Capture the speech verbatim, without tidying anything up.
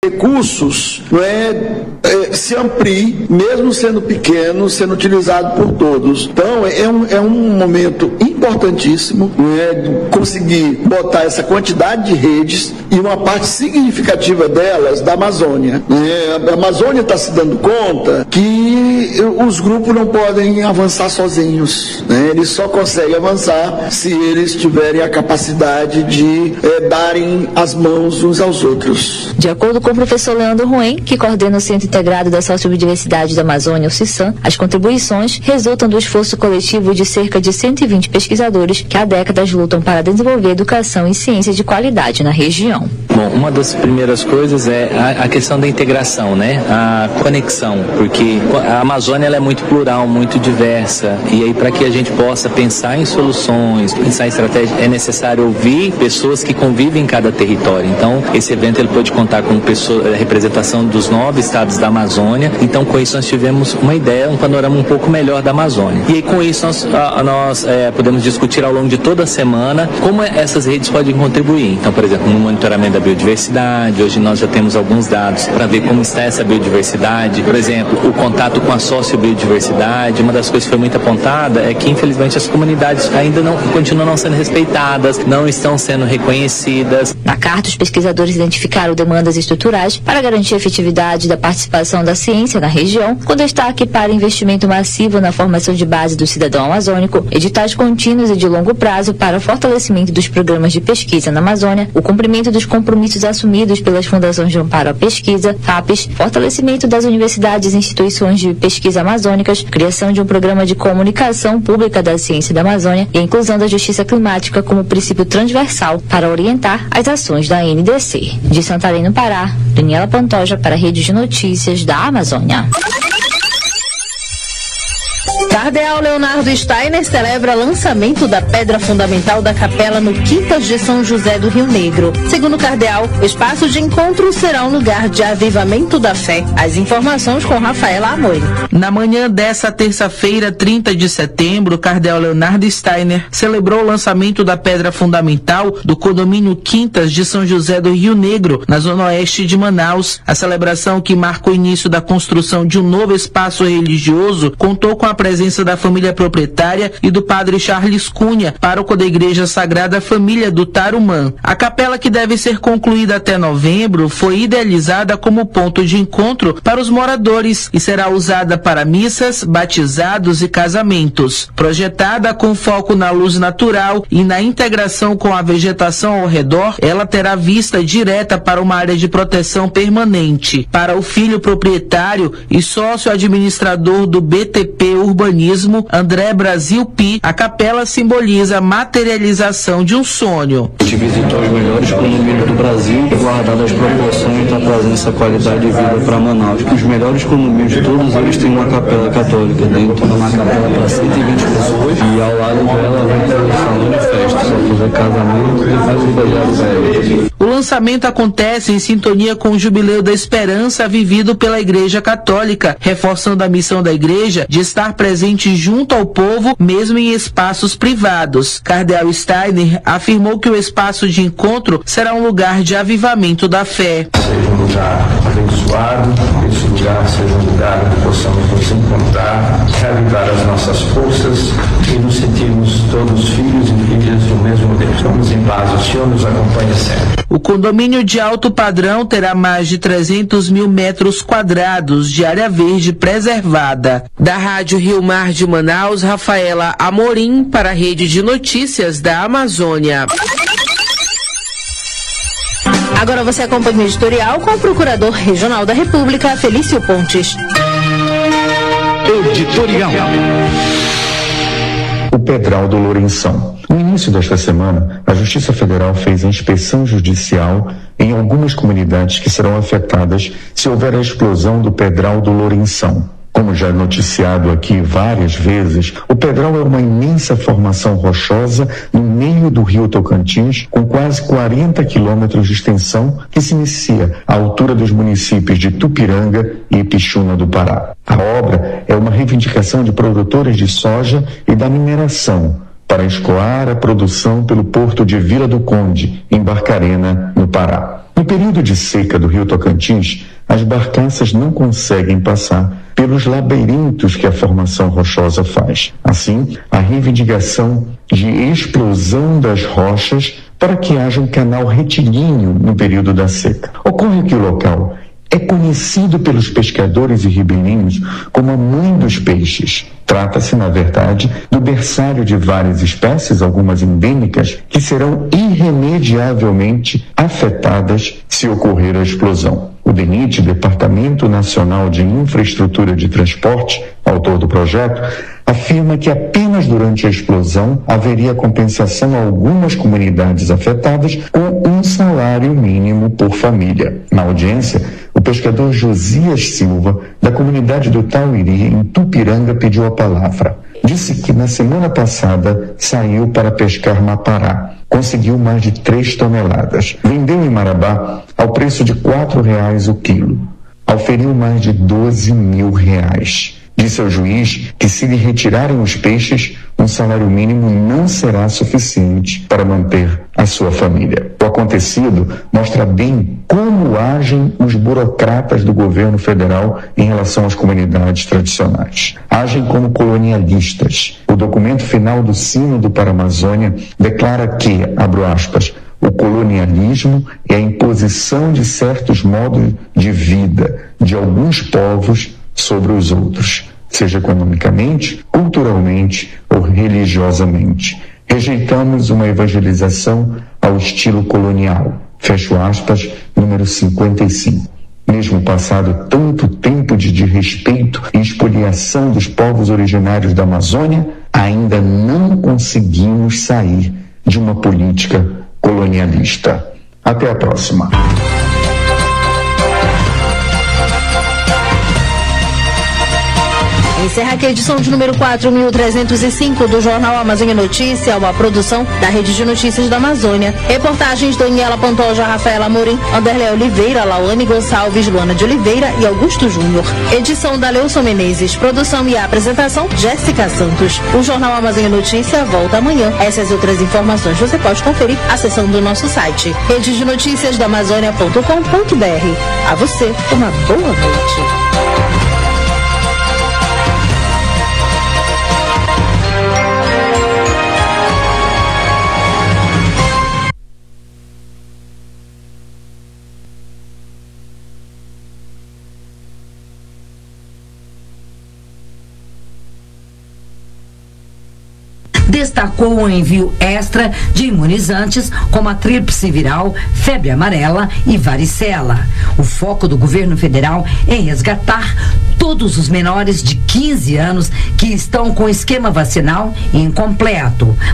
recursos, não é, é, se ampliem, mesmo sendo pequeno, sendo utilizado por todos. Então, é um, é um momento importantíssimo, não é, conseguir botar essa quantidade de redes e uma parte significativa delas da Amazônia. Né? A Amazônia está se dando conta que os grupos não podem avançar sozinhos. Né? Eles só conseguem avançar se eles tiverem a capacidade de é, darem as mãos uns aos outros. De acordo com o professor Leandro Ruem, que coordena o Centro Integrado da Sociobiodiversidade da Amazônia, o CISAM, as contribuições resultam do esforço coletivo de cerca de cento e vinte pesquisadores que há décadas lutam para desenvolver educação e ciência de qualidade na região. Bom, uma das primeiras coisas é a, a questão da integração, né? A conexão, porque a Amazônia ela é muito plural, muito diversa, e aí para que a gente possa pensar em soluções, pensar em estratégia, é necessário ouvir pessoas que convivem em cada território. Então, esse evento ele pode contar com pessoas, a representação dos nove estados da Amazônia. Então, com isso nós tivemos uma ideia, um panorama um pouco melhor da Amazônia. E aí com isso nós, a, nós é, podemos discutir ao longo de toda a semana como essas redes podem contribuir. Então, por exemplo, no monitoramento da biodiversidade, hoje nós já temos alguns dados para ver como está essa biodiversidade. Por exemplo, o contato com a sociobiodiversidade. Uma das coisas que foi muito apontada é que, infelizmente, as comunidades ainda não continuam não sendo respeitadas, não estão sendo reconhecidas. Na carta, os pesquisadores identificaram demandas estruturais para garantir a efetividade da participação da ciência na região, com destaque para investimento massivo na formação de base do cidadão amazônico, editais contínuos e de longo prazo para o fortalecimento dos programas de pesquisa na Amazônia, o cumprimento dos compromissos assumidos pelas fundações de amparo à pesquisa, FAPES, fortalecimento das universidades e instituições de pesquisa amazônicas, criação de um programa de comunicação pública da ciência da Amazônia e a inclusão da justiça climática como princípio transversal para orientar as ações da A N D C. De Santarém, no Pará, Daniela Pantoja para a Rede de Notícias da Amazônia. Cardeal Leonardo Steiner celebra lançamento da pedra fundamental da capela no Quintas de São José do Rio Negro. Segundo o cardeal, o espaço de encontro será um lugar de avivamento da fé. As informações com Rafaela Amorim. Na manhã dessa terça-feira, trinta de setembro, o cardeal Leonardo Steiner celebrou o lançamento da pedra fundamental do condomínio Quintas de São José do Rio Negro, na zona oeste de Manaus. A celebração, que marca o início da construção de um novo espaço religioso, contou com a presença da família proprietária e do padre Charles Cunha, pároco da Igreja Sagrada Família do Tarumã. A capela, que deve ser concluída até novembro, foi idealizada como ponto de encontro para os moradores e será usada para missas, batizados e casamentos. Projetada com foco na luz natural e na integração com a vegetação ao redor, ela terá vista direta para uma área de proteção permanente. Para o filho proprietário e sócio administrador do B T P Urbanismo, André Brasil Pi, a capela simboliza a materialização de um sonho. A gente visitou os melhores condomínios do Brasil, guardado as proporções da presença e qualidade de vida para Manaus. Os melhores condomínios, todos eles têm uma capela católica dentro, uma capela para cento e vinte pessoas, e ao lado dela vai ter um salão de festa, só fazer casamento e fazer. O lançamento acontece em sintonia com o Jubileu da Esperança vivido pela Igreja Católica, reforçando a missão da Igreja de estar presente junto ao povo, mesmo em espaços privados. Cardeal Steiner afirmou que o espaço de encontro será um lugar de avivamento da fé. Seja um lugar abençoado, que esse lugar seja um lugar onde possamos nos encontrar, reavivar as nossas forças e nos sentirmos todos filhos e filhas do mesmo Deus. Vamos em paz, o Senhor nos acompanha sempre. O condomínio de alto padrão terá mais de trezentos mil metros quadrados de área verde preservada. Da Rádio Rio Mar de Manaus, Rafaela Amorim para a Rede de Notícias da Amazônia. Agora você acompanha o editorial com o Procurador Regional da República, Felício Pontes. Editorial. O Pedral do Lourenção. No início desta semana, a Justiça Federal fez a inspeção judicial em algumas comunidades que serão afetadas se houver a explosão do Pedral do Lourenção. Como já noticiado aqui várias vezes, o Pedral é uma imensa formação rochosa no meio do rio Tocantins, com quase quarenta quilômetros de extensão, que se inicia à altura dos municípios de Tupiranga e Ipixuna do Pará. A obra é uma reivindicação de produtores de soja e da mineração, para escoar a produção pelo porto de Vila do Conde, em Barcarena, no Pará. No período de seca do rio Tocantins, as barcaças não conseguem passar pelos labirintos que a formação rochosa faz. Assim, a reivindicação de explosão das rochas para que haja um canal retilíneo no período da seca. Ocorre que o local é conhecido pelos pescadores e ribeirinhos como a mãe dos peixes. Trata-se, na verdade, do berçário de várias espécies, algumas endêmicas, que serão irremediavelmente afetadas se ocorrer a explosão. O DENIT, Departamento Nacional de Infraestrutura de Transporte, autor do projeto, afirma que apenas durante a explosão haveria compensação a algumas comunidades afetadas com um salário mínimo por família. Na audiência, o pescador Josias Silva, da comunidade do Tauiri, em Tupiranga, pediu a palavra. Disse que na semana passada saiu para pescar mapará. Conseguiu mais de três toneladas. Vendeu em Marabá ao preço de quatro reais o quilo. Auferiu mais de doze mil reais. Disse ao juiz que se lhe retirarem os peixes, um salário mínimo não será suficiente para manter a sua família. O acontecido mostra bem como agem os burocratas do governo federal em relação às comunidades tradicionais. Agem como colonialistas. O documento final do Sínodo para a Amazônia declara que, abro aspas, o colonialismo é a imposição de certos modos de vida de alguns povos sobre os outros, seja economicamente, culturalmente ou religiosamente. Rejeitamos uma evangelização ao estilo colonial. Fecho aspas, número cinquenta e cinco. Mesmo passado tanto tempo de desrespeito e expoliação dos povos originários da Amazônia, ainda não conseguimos sair de uma política colonialista. Até a próxima. Encerra aqui a edição de número quatro mil trezentos e cinco do Jornal Amazônia Notícia, uma produção da Rede de Notícias da Amazônia. Reportagens Daniela Pantoja, Rafaela Amorim, Anderlé Oliveira, Lawane Gonçalves, Luana de Oliveira e Augusto Júnior. Edição da Leilson Menezes. Produção e apresentação, Jéssica Santos. O Jornal Amazônia Notícia volta amanhã. Essas e outras informações você pode conferir acessando o nosso site rede de notícias da amazônia ponto com ponto br. A você, uma boa noite. Destacou o envio extra de imunizantes como a tríplice viral, febre amarela e varicela. O foco do governo federal é resgatar todos os menores de quinze anos que estão com esquema vacinal incompleto.